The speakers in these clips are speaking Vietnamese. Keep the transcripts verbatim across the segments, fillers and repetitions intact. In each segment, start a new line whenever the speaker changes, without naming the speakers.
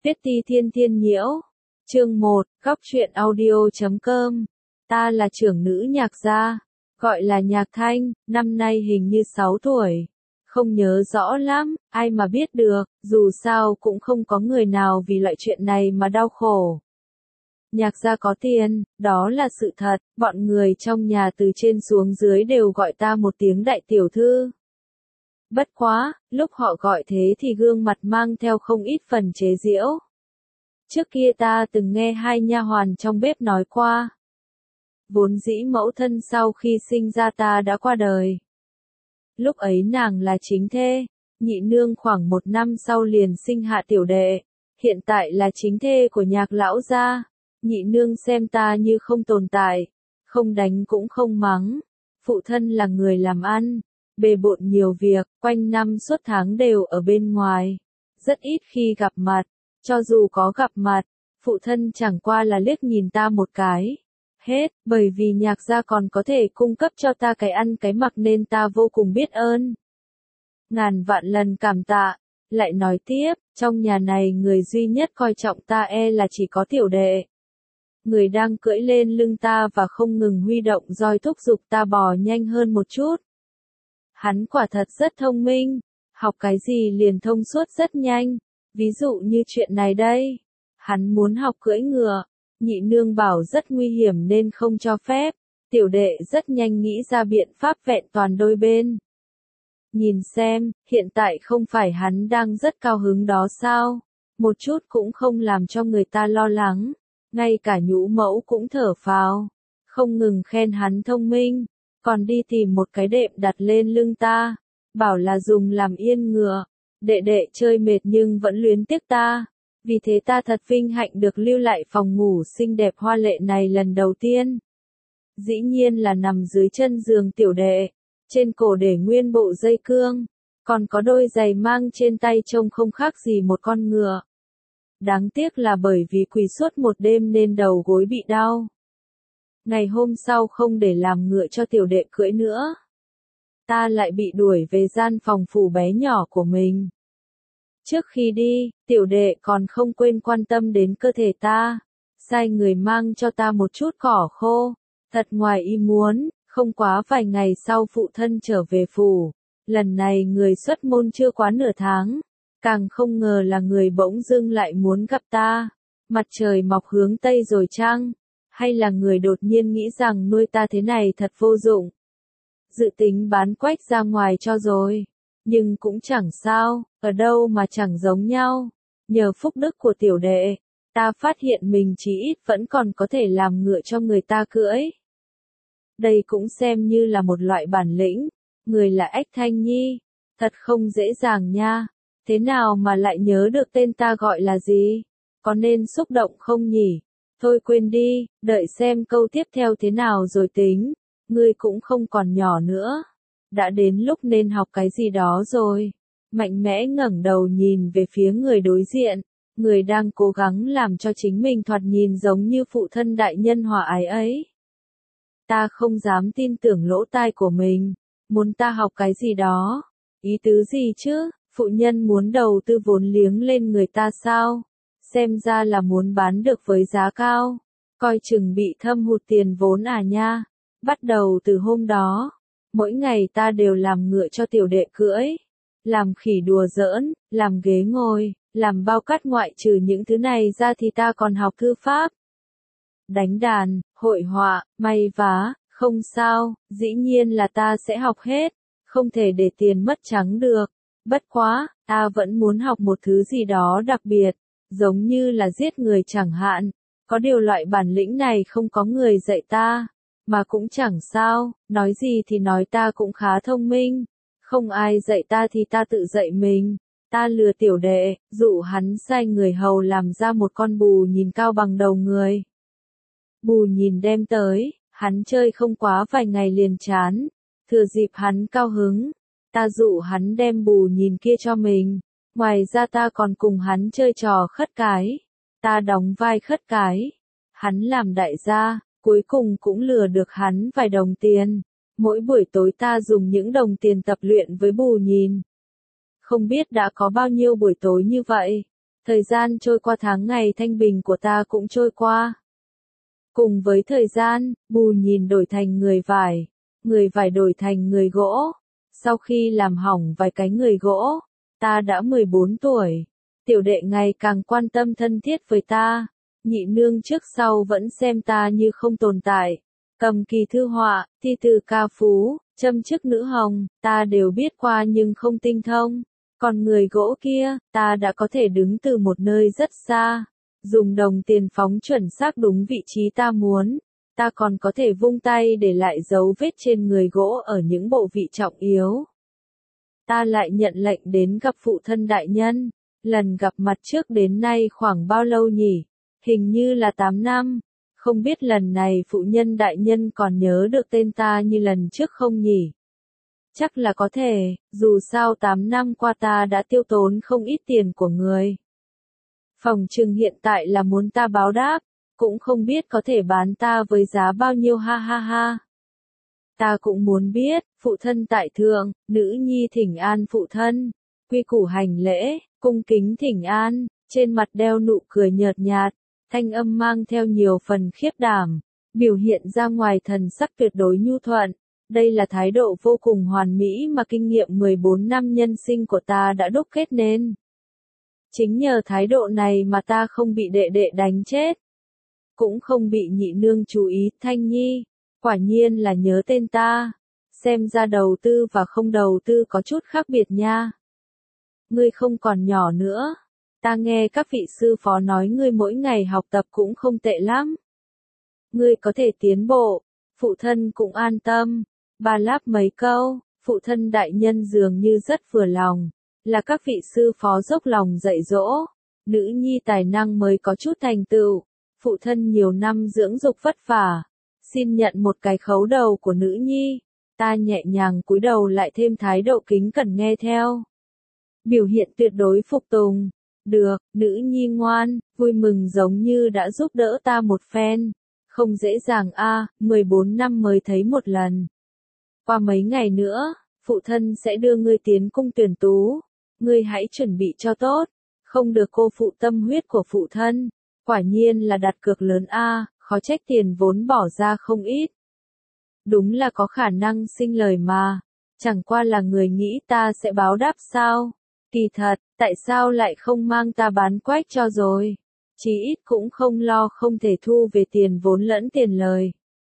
Viết ti thiên thiên nhiễu. Chương một, góc truyện audio chấm com. Ta là trưởng nữ Nhạc gia, gọi là Nhạc Thanh, năm nay hình như sáu tuổi. Không nhớ rõ lắm, ai mà biết được, dù sao cũng không có người nào vì loại chuyện này mà đau khổ. Nhạc gia có tiền, đó là sự thật, bọn người trong nhà từ trên xuống dưới đều gọi ta một tiếng đại tiểu thư. Bất quá, lúc họ gọi thế thì gương mặt mang theo không ít phần chế giễu. Trước kia ta từng nghe hai nha hoàn trong bếp nói qua. Vốn dĩ mẫu thân sau khi sinh ra ta đã qua đời. Lúc ấy nàng là chính thê, nhị nương khoảng một năm sau liền sinh hạ tiểu đệ, hiện tại là chính thê của Nhạc lão gia. Nhị nương xem ta như không tồn tại, không đánh cũng không mắng. Phụ thân là người làm ăn, bề bộn nhiều việc, quanh năm suốt tháng đều ở bên ngoài, rất ít khi gặp mặt. Cho dù có gặp mặt, phụ thân chẳng qua là liếc nhìn ta một cái. Hết, bởi vì Nhạc gia còn có thể cung cấp cho ta cái ăn cái mặc nên ta vô cùng biết ơn. Ngàn vạn lần cảm tạ. Lại nói tiếp, trong nhà này người duy nhất coi trọng ta e là chỉ có tiểu đệ. Người đang cưỡi lên lưng ta và không ngừng huy động roi thúc giục ta bò nhanh hơn một chút. Hắn quả thật rất thông minh, học cái gì liền thông suốt rất nhanh. Ví dụ như chuyện này đây, hắn muốn học cưỡi ngựa, nhị nương bảo rất nguy hiểm nên không cho phép, tiểu đệ rất nhanh nghĩ ra biện pháp vẹn toàn đôi bên. Nhìn xem, hiện tại không phải hắn đang rất cao hứng đó sao, một chút cũng không làm cho người ta lo lắng, ngay cả nhũ mẫu cũng thở phào, không ngừng khen hắn thông minh, còn đi tìm một cái đệm đặt lên lưng ta, bảo là dùng làm yên ngựa. Đệ đệ chơi mệt nhưng vẫn luyến tiếc ta, vì thế ta thật vinh hạnh được lưu lại phòng ngủ xinh đẹp hoa lệ này lần đầu tiên. Dĩ nhiên là nằm dưới chân giường tiểu đệ, trên cổ để nguyên bộ dây cương, còn có đôi giày mang trên tay trông không khác gì một con ngựa. Đáng tiếc là bởi vì quỳ suốt một đêm nên đầu gối bị đau. Ngày hôm sau không để làm ngựa cho tiểu đệ cưỡi nữa. Ta lại bị đuổi về gian phòng phủ bé nhỏ của mình. Trước khi đi, tiểu đệ còn không quên quan tâm đến cơ thể ta, sai người mang cho ta một chút cỏ khô. Thật ngoài ý muốn, không quá vài ngày sau phụ thân trở về phủ. Lần này người xuất môn chưa quá nửa tháng, càng không ngờ là người bỗng dưng lại muốn gặp ta. Mặt trời mọc hướng tây rồi chăng? Hay là người đột nhiên nghĩ rằng nuôi ta thế này thật vô dụng? Dự tính bán quách ra ngoài cho rồi. Nhưng cũng chẳng sao, ở đâu mà chẳng giống nhau. Nhờ phúc đức của tiểu đệ, ta phát hiện mình chí ít vẫn còn có thể làm ngựa cho người ta cưỡi. Đây cũng xem như là một loại bản lĩnh. Người là Ách Thanh Nhi, thật không dễ dàng nha. Thế nào mà lại nhớ được tên ta gọi là gì? Có nên xúc động không nhỉ? Thôi quên đi, đợi xem câu tiếp theo thế nào rồi tính. Ngươi cũng không còn nhỏ nữa. Đã đến lúc nên học cái gì đó rồi. Mạnh mẽ ngẩng đầu nhìn về phía người đối diện, người đang cố gắng làm cho chính mình thoạt nhìn giống như phụ thân đại nhân hòa ái ấy. Ta không dám tin tưởng lỗ tai của mình, muốn ta học cái gì đó. Ý tứ gì chứ, phụ nhân muốn đầu tư vốn liếng lên người ta sao? Xem ra là muốn bán được với giá cao, coi chừng bị thâm hụt tiền vốn à nha. Bắt đầu từ hôm đó, mỗi ngày ta đều làm ngựa cho tiểu đệ cưỡi, làm khỉ đùa giỡn, làm ghế ngồi, làm bao cát, ngoại trừ những thứ này ra thì ta còn học thư pháp. Đánh đàn, hội họa, may vá, không sao, dĩ nhiên là ta sẽ học hết, không thể để tiền mất trắng được. Bất quá, ta vẫn muốn học một thứ gì đó đặc biệt, giống như là giết người chẳng hạn. Có điều loại bản lĩnh này không có người dạy ta. Mà cũng chẳng sao, nói gì thì nói ta cũng khá thông minh. Không ai dạy ta thì ta tự dạy mình. Ta lừa tiểu đệ, dụ hắn sai người hầu làm ra một con bù nhìn cao bằng đầu người. Bù nhìn đem tới, hắn chơi không quá vài ngày liền chán. Thừa dịp hắn cao hứng, ta dụ hắn đem bù nhìn kia cho mình. Ngoài ra ta còn cùng hắn chơi trò khất cái. Ta đóng vai khất cái. Hắn làm đại gia. Cuối cùng cũng lừa được hắn vài đồng tiền. Mỗi buổi tối ta dùng những đồng tiền tập luyện với bù nhìn. Không biết đã có bao nhiêu buổi tối như vậy. Thời gian trôi qua tháng ngày thanh bình của ta cũng trôi qua. Cùng với thời gian, bù nhìn đổi thành người vải, người vải đổi thành người gỗ. Sau khi làm hỏng vài cái người gỗ, ta đã mười bốn tuổi. Tiểu đệ ngày càng quan tâm thân thiết với ta. Nhị nương trước sau vẫn xem ta như không tồn tại. Cầm kỳ thư họa, thi từ ca phú, châm chức nữ hồng, ta đều biết qua nhưng không tinh thông. Còn người gỗ kia, ta đã có thể đứng từ một nơi rất xa, dùng đồng tiền phóng chuẩn xác đúng vị trí ta muốn. Ta còn có thể vung tay để lại dấu vết trên người gỗ ở những bộ vị trọng yếu. Ta lại nhận lệnh đến gặp phụ thân đại nhân. Lần gặp mặt trước đến nay khoảng bao lâu nhỉ? Hình như là tám năm. Không biết lần này phụ nhân đại nhân còn nhớ được tên ta như lần trước không nhỉ? Chắc là có thể, dù sao tám năm qua ta đã tiêu tốn không ít tiền của người. Phòng trừng hiện tại là muốn ta báo đáp, cũng không biết có thể bán ta với giá bao nhiêu ha ha ha. Ta cũng muốn biết, phụ thân tại thượng, nữ nhi thỉnh an phụ thân, quy củ hành lễ, cung kính thỉnh an, trên mặt đeo nụ cười nhợt nhạt, thanh âm mang theo nhiều phần khiếp đảm, biểu hiện ra ngoài thần sắc tuyệt đối nhu thuận. Đây là thái độ vô cùng hoàn mỹ mà kinh nghiệm mười bốn năm nhân sinh của ta đã đúc kết nên. Chính nhờ thái độ này mà ta không bị đệ đệ đánh chết. Cũng không bị nhị nương chú ý. Thanh Nhi, quả nhiên là nhớ tên ta. Xem ra đầu tư và không đầu tư có chút khác biệt nha. Ngươi không còn nhỏ nữa. Ta nghe các vị sư phó nói ngươi mỗi ngày học tập cũng không tệ lắm. Ngươi có thể tiến bộ. Phụ thân cũng an tâm. Ba láp mấy câu, phụ thân đại nhân dường như rất vừa lòng, là các vị sư phó dốc lòng dạy dỗ, nữ nhi tài năng mới có chút thành tựu, phụ thân nhiều năm dưỡng dục vất vả, xin nhận một cái khấu đầu của nữ nhi. Ta nhẹ nhàng cúi đầu lại thêm thái độ kính cẩn nghe theo. Biểu hiện tuyệt đối phục tùng. Được, nữ nhi ngoan, vui mừng giống như đã giúp đỡ ta một phen. Không dễ dàng a, mười bốn năm mới thấy một lần. Qua mấy ngày nữa, phụ thân sẽ đưa ngươi tiến cung tuyển tú. Ngươi hãy chuẩn bị cho tốt, không được cô phụ tâm huyết của phụ thân. Quả nhiên là đặt cược lớn a, khó trách tiền vốn bỏ ra không ít. Đúng là có khả năng sinh lời mà, chẳng qua là người nghĩ ta sẽ báo đáp sao? Kỳ thật, tại sao lại không mang ta bán quách cho rồi? Chí ít cũng không lo không thể thu về tiền vốn lẫn tiền lời.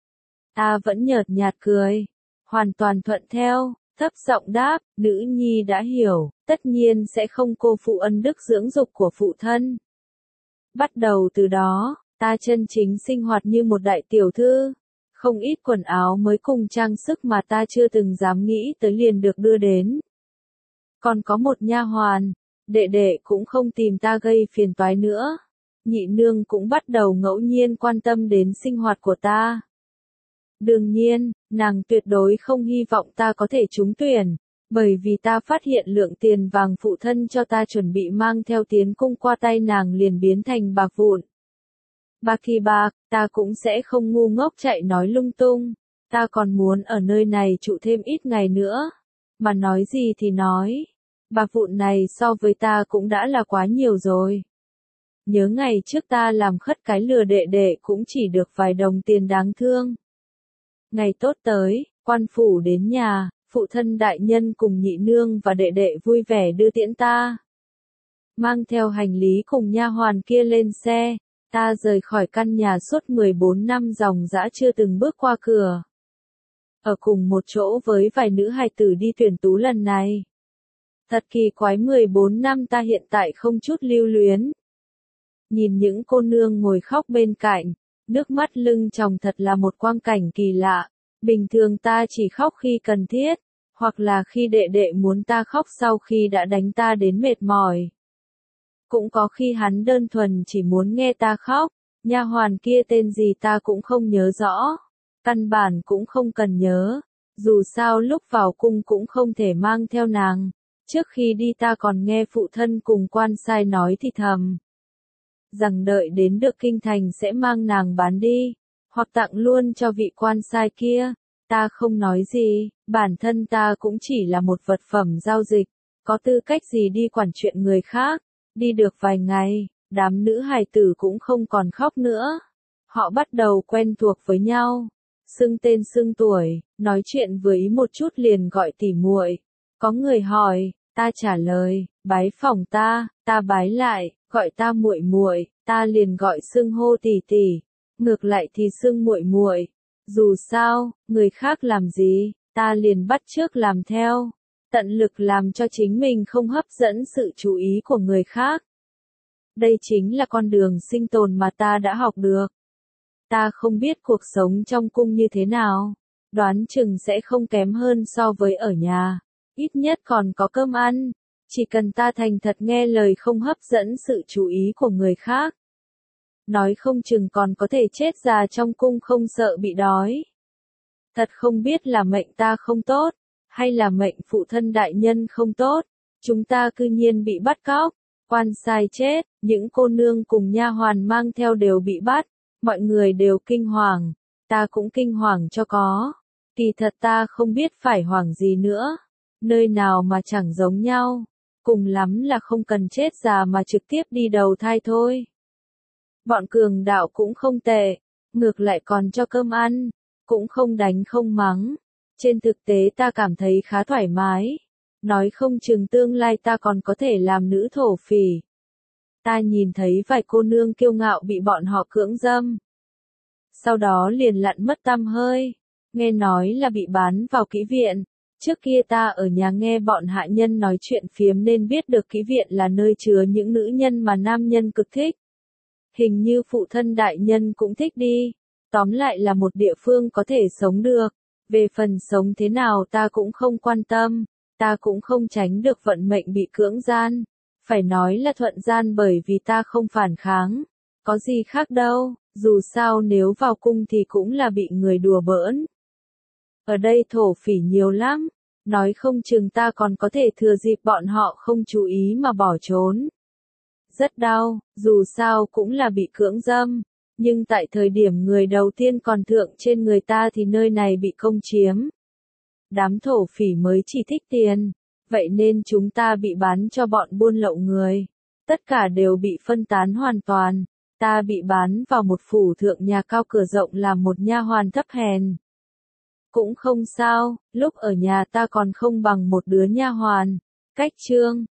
Ta vẫn nhợt nhạt cười, hoàn toàn thuận theo, thấp giọng đáp, nữ nhi đã hiểu, tất nhiên sẽ không cô phụ ân đức dưỡng dục của phụ thân. Bắt đầu từ đó, ta chân chính sinh hoạt như một đại tiểu thư. Không ít quần áo mới cùng trang sức mà ta chưa từng dám nghĩ tới liền được đưa đến. Còn có một nha hoàn, đệ đệ cũng không tìm ta gây phiền toái nữa. Nhị nương cũng bắt đầu ngẫu nhiên quan tâm đến sinh hoạt của ta. Đương nhiên, nàng tuyệt đối không hy vọng ta có thể trúng tuyển, bởi vì ta phát hiện lượng tiền vàng phụ thân cho ta chuẩn bị mang theo tiến cung qua tay nàng liền biến thành bạc vụn. Bạc thì bạc, ta cũng sẽ không ngu ngốc chạy nói lung tung, ta còn muốn ở nơi này trụ thêm ít ngày nữa, mà nói gì thì nói, bạc vụn này so với ta cũng đã là quá nhiều rồi. Nhớ ngày trước ta làm khất cái lừa đệ đệ cũng chỉ được vài đồng tiền đáng thương. Ngày tốt tới, quan phủ đến nhà, phụ thân đại nhân cùng nhị nương và đệ đệ vui vẻ đưa tiễn ta. Mang theo hành lý cùng nha hoàn kia lên xe, ta rời khỏi căn nhà suốt mười bốn năm dòng dã chưa từng bước qua cửa. Ở cùng một chỗ với vài nữ hài tử đi tuyển tú lần này. Thật kỳ quái mười bốn năm ta hiện tại không chút lưu luyến. Nhìn những cô nương ngồi khóc bên cạnh, nước mắt lưng tròng thật là một quang cảnh kỳ lạ. Bình thường ta chỉ khóc khi cần thiết, hoặc là khi đệ đệ muốn ta khóc sau khi đã đánh ta đến mệt mỏi. Cũng có khi hắn đơn thuần chỉ muốn nghe ta khóc, nha hoàn kia tên gì ta cũng không nhớ rõ, căn bản cũng không cần nhớ, dù sao lúc vào cung cũng không thể mang theo nàng, trước khi đi ta còn nghe phụ thân cùng quan sai nói thì thầm. Rằng đợi đến được kinh thành sẽ mang nàng bán đi, hoặc tặng luôn cho vị quan sai kia, ta không nói gì, bản thân ta cũng chỉ là một vật phẩm giao dịch, có tư cách gì đi quản chuyện người khác. Đi được vài ngày, đám nữ hài tử cũng không còn khóc nữa. Họ bắt đầu quen thuộc với nhau, xưng tên xưng tuổi, nói chuyện với ý một chút liền gọi tỉ muội. Có người hỏi, ta trả lời, bái phỏng ta, ta bái lại, gọi ta muội muội, ta liền gọi xưng hô tỷ tỷ. Ngược lại thì xưng muội muội. Dù sao, người khác làm gì, ta liền bắt chước làm theo, tận lực làm cho chính mình không hấp dẫn sự chú ý của người khác. Đây chính là con đường sinh tồn mà ta đã học được. Ta không biết cuộc sống trong cung như thế nào, đoán chừng sẽ không kém hơn so với ở nhà, ít nhất còn có cơm ăn, chỉ cần ta thành thật nghe lời không hấp dẫn sự chú ý của người khác. Nói không chừng còn có thể chết già trong cung không sợ bị đói. Thật không biết là mệnh ta không tốt, hay là mệnh phụ thân đại nhân không tốt, chúng ta cư nhiên bị bắt cóc, quan sai chết, những cô nương cùng nha hoàn mang theo đều bị bắt, mọi người đều kinh hoàng, ta cũng kinh hoàng cho có. Kỳ thật ta không biết phải hoảng gì nữa, nơi nào mà chẳng giống nhau, cùng lắm là không cần chết già mà trực tiếp đi đầu thai thôi. Bọn cường đạo cũng không tệ, ngược lại còn cho cơm ăn, cũng không đánh không mắng. Trên thực tế ta cảm thấy khá thoải mái, nói không chừng tương lai ta còn có thể làm nữ thổ phỉ. Ta nhìn thấy vài cô nương kiêu ngạo bị bọn họ cưỡng dâm, sau đó liền lặn mất tăm hơi, nghe nói là bị bán vào kỹ viện. Trước kia ta ở nhà nghe bọn hạ nhân nói chuyện phiếm nên biết được kỹ viện là nơi chứa những nữ nhân mà nam nhân cực thích. Hình như phụ thân đại nhân cũng thích đi. Tóm lại là một địa phương có thể sống được. Về phần sống thế nào ta cũng không quan tâm. Ta cũng không tránh được vận mệnh bị cưỡng gian. Phải nói là thuận gian bởi vì ta không phản kháng. Có gì khác đâu, dù sao nếu vào cung thì cũng là bị người đùa bỡn. Ở đây thổ phỉ nhiều lắm. Nói không chừng ta còn có thể thừa dịp bọn họ không chú ý mà bỏ trốn. Rất đau, dù sao cũng là bị cưỡng dâm, nhưng tại thời điểm người đầu tiên còn thượng trên người ta thì nơi này bị công chiếm. Đám thổ phỉ mới chỉ thích tiền, vậy nên chúng ta bị bán cho bọn buôn lậu người. Tất cả đều bị phân tán hoàn toàn, ta bị bán vào một phủ thượng nhà cao cửa rộng làm một nha hoàn thấp hèn. Cũng không sao, lúc ở nhà ta còn không bằng một đứa nha hoàn. Cách chương